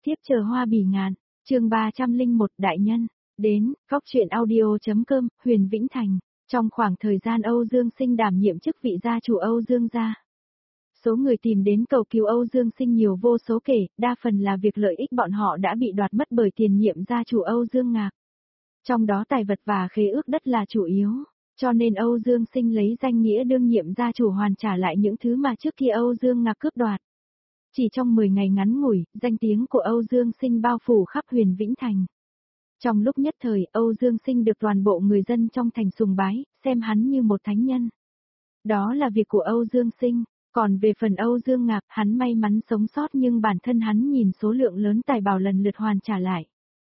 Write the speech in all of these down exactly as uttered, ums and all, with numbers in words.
tiếp chờ hoa bỉ ngạn, chương ba trăm lẻ một đại nhân, đến, góc chuyện audio.com, Huyền Vĩnh Thành, trong khoảng thời gian Âu Dương Sinh đảm nhiệm chức vị gia chủ Âu Dương gia. Số người tìm đến cầu cứu Âu Dương Sinh nhiều vô số kể, đa phần là việc lợi ích bọn họ đã bị đoạt mất bởi tiền nhiệm gia chủ Âu Dương Ngạc. Trong đó tài vật và khế ước đất là chủ yếu, cho nên Âu Dương Sinh lấy danh nghĩa đương nhiệm gia chủ hoàn trả lại những thứ mà trước kia Âu Dương Ngạc cướp đoạt. Chỉ trong mười ngày ngắn ngủi, danh tiếng của Âu Dương Sinh bao phủ khắp Huyền Vĩnh Thành. Trong lúc nhất thời, Âu Dương Sinh được toàn bộ người dân trong thành sùng bái, xem hắn như một thánh nhân. Đó là việc của Âu Dương Sinh, còn về phần Âu Dương Ngạc, hắn may mắn sống sót nhưng bản thân hắn nhìn số lượng lớn tài bảo lần lượt hoàn trả lại.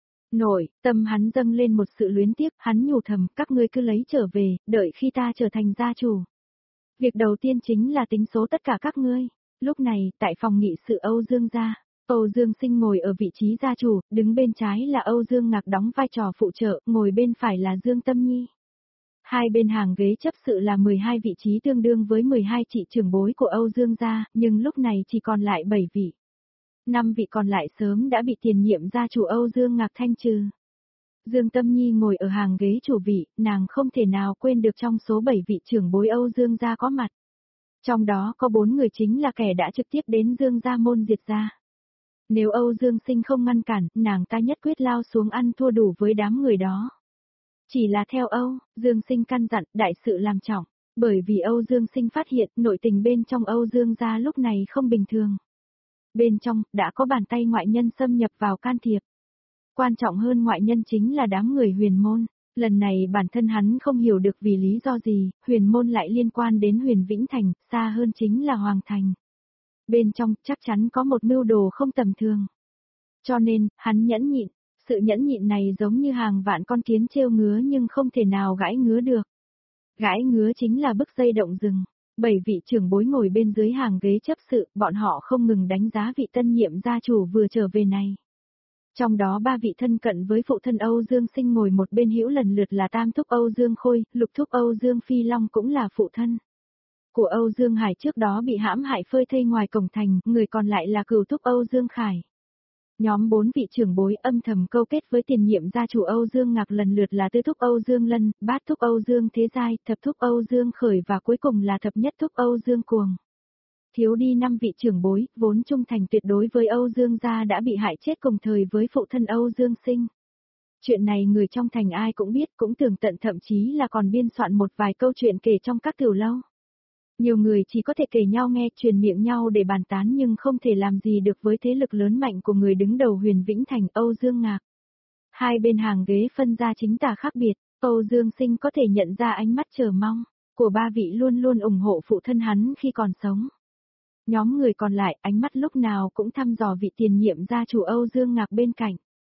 Nổi, tâm hắn dâng lên một sự luyến tiếc, hắn nhủ thầm, các ngươi cứ lấy trở về, đợi khi ta trở thành gia chủ. Việc đầu tiên chính là tính số tất cả các ngươi. Lúc này, tại phòng nghị sự Âu Dương gia, Âu Dương Sinh ngồi ở vị trí gia chủ, đứng bên trái là Âu Dương Ngạc đóng vai trò phụ trợ, ngồi bên phải là Dương Tâm Nhi. Hai bên hàng ghế chấp sự là mười hai vị trí tương đương với mười hai chị trưởng bối của Âu Dương gia, nhưng lúc này chỉ còn lại bảy vị. Năm vị còn lại sớm đã bị tiền nhiệm gia chủ Âu Dương Ngạc thanh trừ. Dương Tâm Nhi ngồi ở hàng ghế chủ vị, nàng không thể nào quên được trong số bảy vị trưởng bối Âu Dương gia có mặt. Trong đó có bốn người chính là kẻ đã trực tiếp đến Dương gia môn diệt gia. Nếu Âu Dương Sinh không ngăn cản, nàng ta nhất quyết lao xuống ăn thua đủ với đám người đó. Chỉ là theo Âu Dương Sinh căn dặn, đại sự làm trọng, bởi vì Âu Dương Sinh phát hiện nội tình bên trong Âu Dương gia lúc này không bình thường. Bên trong, đã có bàn tay ngoại nhân xâm nhập vào can thiệp. Quan trọng hơn ngoại nhân chính là đám người huyền môn. Lần này bản thân hắn không hiểu được vì lý do gì, huyền môn lại liên quan đến Huyền Vĩnh Thành, xa hơn chính là Hoàng Thành. Bên trong, chắc chắn có một mưu đồ không tầm thường. Cho nên, hắn nhẫn nhịn. Sự nhẫn nhịn này giống như hàng vạn con kiến trêu ngứa nhưng không thể nào gãi ngứa được. Gãi ngứa chính là bức dây động rừng. Bảy vị trưởng bối ngồi bên dưới hàng ghế chấp sự, bọn họ không ngừng đánh giá vị tân nhiệm gia chủ vừa trở về này. Trong đó ba vị thân cận với phụ thân Âu Dương Sinh ngồi một bên hữu lần lượt là Tam Thúc Âu Dương Khôi, Lục Thúc Âu Dương Phi Long cũng là phụ thân của Âu Dương Hải trước đó bị hãm hại phơi thây ngoài cổng thành, người còn lại là Cửu Thúc Âu Dương Khải. Nhóm bốn vị trưởng bối âm thầm câu kết với tiền nhiệm gia chủ Âu Dương Ngạc lần lượt là Tư Thúc Âu Dương Lân, Bát Thúc Âu Dương Thế Giai, Thập Thúc Âu Dương Khởi và cuối cùng là Thập Nhất Thúc Âu Dương Cuồng. Thiếu đi năm vị trưởng bối, vốn trung thành tuyệt đối với Âu Dương gia đã bị hại chết cùng thời với phụ thân Âu Dương Sinh. Chuyện này người trong thành ai cũng biết, cũng tường tận, thậm chí là còn biên soạn một vài câu chuyện kể trong các tiểu lâu. Nhiều người chỉ có thể kể nhau nghe, truyền miệng nhau để bàn tán nhưng không thể làm gì được với thế lực lớn mạnh của người đứng đầu Huyền Vĩnh Thành Âu Dương Ngạc. Hai bên hàng ghế phân ra chính tà khác biệt, Âu Dương Sinh có thể nhận ra ánh mắt chờ mong của ba vị luôn luôn ủng hộ phụ thân hắn khi còn sống. Nhóm người còn lại ánh mắt lúc nào cũng thăm dò vị tiền nhiệm gia chủ Âu Dương Ngạc bên cạnh.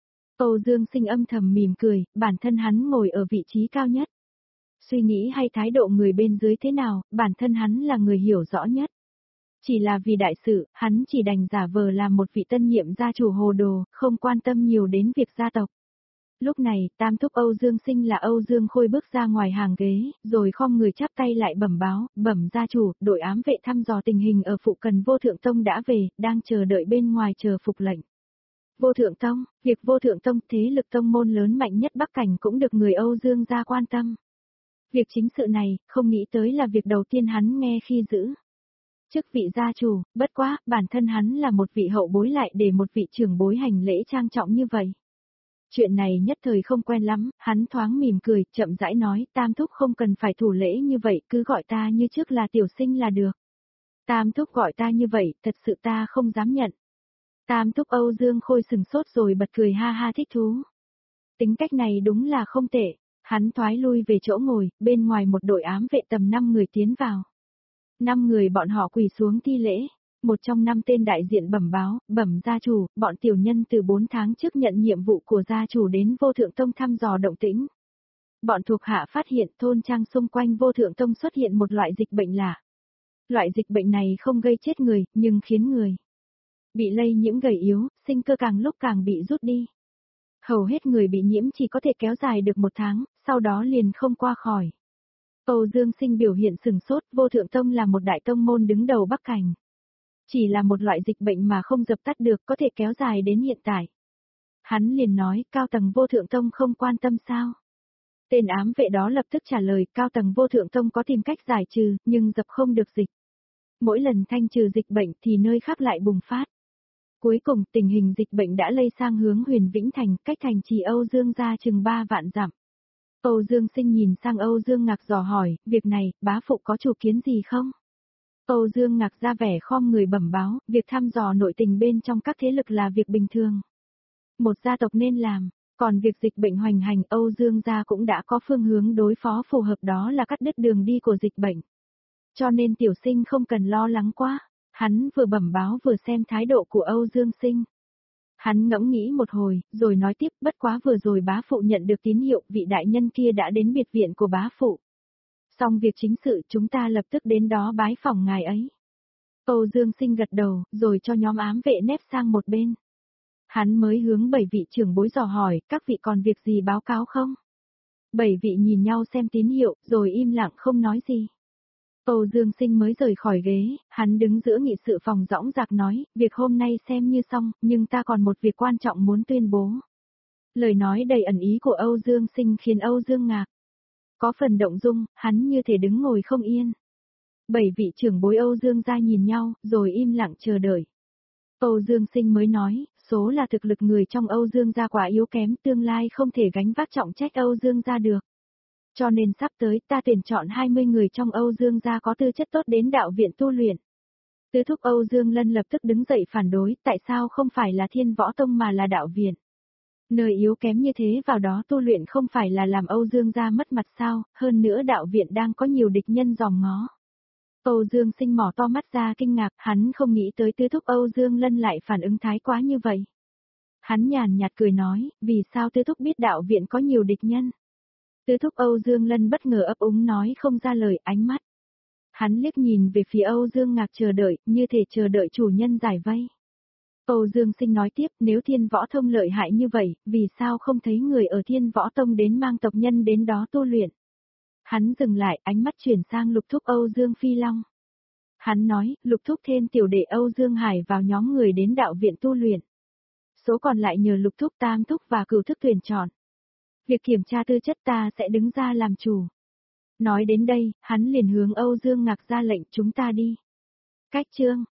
Âu Dương Sinh âm thầm mỉm cười, bản thân hắn ngồi ở vị trí cao nhất. Suy nghĩ hay thái độ người bên dưới thế nào, bản thân hắn là người hiểu rõ nhất. Chỉ là vì đại sự, hắn chỉ đành giả vờ làm một vị tân nhiệm gia chủ hồ đồ, không quan tâm nhiều đến việc gia tộc. Lúc này, Tam Thúc Âu Dương Sinh là Âu Dương Khôi bước ra ngoài hàng ghế, rồi khom người chắp tay lại bẩm báo, bẩm gia chủ, đội ám vệ thăm dò tình hình ở phụ cận Vô Thượng Tông đã về, đang chờ đợi bên ngoài chờ phục lệnh. Vô Thượng Tông, việc Vô Thượng Tông thế lực tông môn lớn mạnh nhất Bắc Cảnh cũng được người Âu Dương gia quan tâm. Việc chính sự này, không nghĩ tới là việc đầu tiên hắn nghe khi giữ chức vị gia chủ, bất quá, bản thân hắn là một vị hậu bối lại để một vị trưởng bối hành lễ trang trọng như vậy. Chuyện này nhất thời không quen lắm, hắn thoáng mỉm cười, chậm rãi nói, Tam Thúc không cần phải thủ lễ như vậy, cứ gọi ta như trước là tiểu sinh là được. Tam Thúc gọi ta như vậy, thật sự ta không dám nhận. Tam Thúc Âu Dương Khôi sừng sốt rồi bật cười ha ha thích thú. Tính cách này đúng là không tệ. Hắn thoái lui về chỗ ngồi, bên ngoài một đội ám vệ tầm năm người tiến vào. Năm người bọn họ quỳ xuống thi lễ. Một trong năm tên đại diện bẩm báo, bẩm gia chủ, bọn tiểu nhân từ bốn tháng trước nhận nhiệm vụ của gia chủ đến Vô Thượng Tông thăm dò động tĩnh. Bọn thuộc hạ phát hiện thôn trang xung quanh Vô Thượng Tông xuất hiện một loại dịch bệnh lạ. Loại dịch bệnh này không gây chết người, nhưng khiến người bị lây nhiễm gầy yếu, sinh cơ càng lúc càng bị rút đi. Hầu hết người bị nhiễm chỉ có thể kéo dài được một tháng, sau đó liền không qua khỏi. Âu Dương Sinh biểu hiện sừng sốt, Vô Thượng Tông là một đại tông môn đứng đầu Bắc Cảnh. Chỉ là một loại dịch bệnh mà không dập tắt được có thể kéo dài đến hiện tại. Hắn liền nói, cao tầng vô thượng tông không quan tâm sao? Tên ám vệ đó lập tức trả lời, cao tầng vô thượng tông có tìm cách giải trừ, nhưng dập không được dịch. Mỗi lần thanh trừ dịch bệnh thì nơi khác lại bùng phát. Cuối cùng tình hình dịch bệnh đã lây sang hướng Huyền Vĩnh Thành, cách thành trì Âu Dương ra chừng ba vạn dặm. Âu Dương Sinh nhìn sang Âu Dương Ngạc dò hỏi, việc này, bá phụ có chủ kiến gì không? Âu Dương Ngạc ra vẻ khom người bẩm báo, việc thăm dò nội tình bên trong các thế lực là việc bình thường. Một gia tộc nên làm, còn việc dịch bệnh hoành hành Âu Dương gia cũng đã có phương hướng đối phó phù hợp, đó là cắt đứt đường đi của dịch bệnh. Cho nên tiểu sinh không cần lo lắng quá. Hắn vừa bẩm báo vừa xem thái độ của Âu Dương Sinh. Hắn ngẫm nghĩ một hồi, rồi nói tiếp, bất quá vừa rồi bá phụ nhận được tín hiệu, vị đại nhân kia đã đến biệt viện của bá phụ. Xong việc chính sự chúng ta lập tức đến đó bái phỏng ngài ấy. Âu Dương Sinh gật đầu, rồi cho nhóm ám vệ nép sang một bên. Hắn mới hướng bảy vị trưởng bối dò hỏi, các vị còn việc gì báo cáo không? Bảy vị nhìn nhau xem tín hiệu, rồi im lặng không nói gì. Âu Dương Sinh mới rời khỏi ghế, hắn đứng giữa nghị sự phòng dõng dạc nói, việc hôm nay xem như xong, nhưng ta còn một việc quan trọng muốn tuyên bố. Lời nói đầy ẩn ý của Âu Dương Sinh khiến Âu Dương ngạc. Có phần động dung, hắn như thể đứng ngồi không yên. Bảy vị trưởng bối Âu Dương gia nhìn nhau, rồi im lặng chờ đợi. Âu Dương Sinh mới nói, số là thực lực người trong Âu Dương gia quá yếu kém, tương lai không thể gánh vác trọng trách Âu Dương gia được. Cho nên sắp tới ta tuyển chọn hai mươi người trong Âu Dương gia có tư chất tốt đến đạo viện tu luyện. Tứ thúc Âu Dương Lân lập tức đứng dậy phản đối, tại sao không phải là Thiên Võ Tông mà là đạo viện? Nơi yếu kém như thế vào đó tu luyện không phải là làm Âu Dương gia mất mặt sao, hơn nữa đạo viện đang có nhiều địch nhân dòm ngó. Âu Dương Sinh mỏ to mắt ra kinh ngạc, hắn không nghĩ tới tứ thúc Âu Dương Lân lại phản ứng thái quá như vậy. Hắn nhàn nhạt cười nói, vì sao tứ thúc biết đạo viện có nhiều địch nhân? Tứ thúc Âu Dương Lân bất ngờ ấp úng nói không ra lời, ánh mắt. Hắn liếc nhìn về phía Âu Dương Ngạc chờ đợi, như thể chờ đợi chủ nhân giải vây. Âu Dương Sinh nói tiếp, nếu Thiên Võ Tông lợi hại như vậy, vì sao không thấy người ở Thiên Võ Tông đến mang tộc nhân đến đó tu luyện? Hắn dừng lại, ánh mắt chuyển sang lục thúc Âu Dương Phi Long. Hắn nói, lục thúc thêm tiểu đệ Âu Dương Hải vào nhóm người đến đạo viện tu luyện. Số còn lại nhờ lục thúc, tam thúc và cửu thúc tuyển chọn. Việc kiểm tra tư chất ta sẽ đứng ra làm chủ. Nói đến đây, hắn liền hướng Âu Dương Ngạc ra lệnh chúng ta đi. Cách chương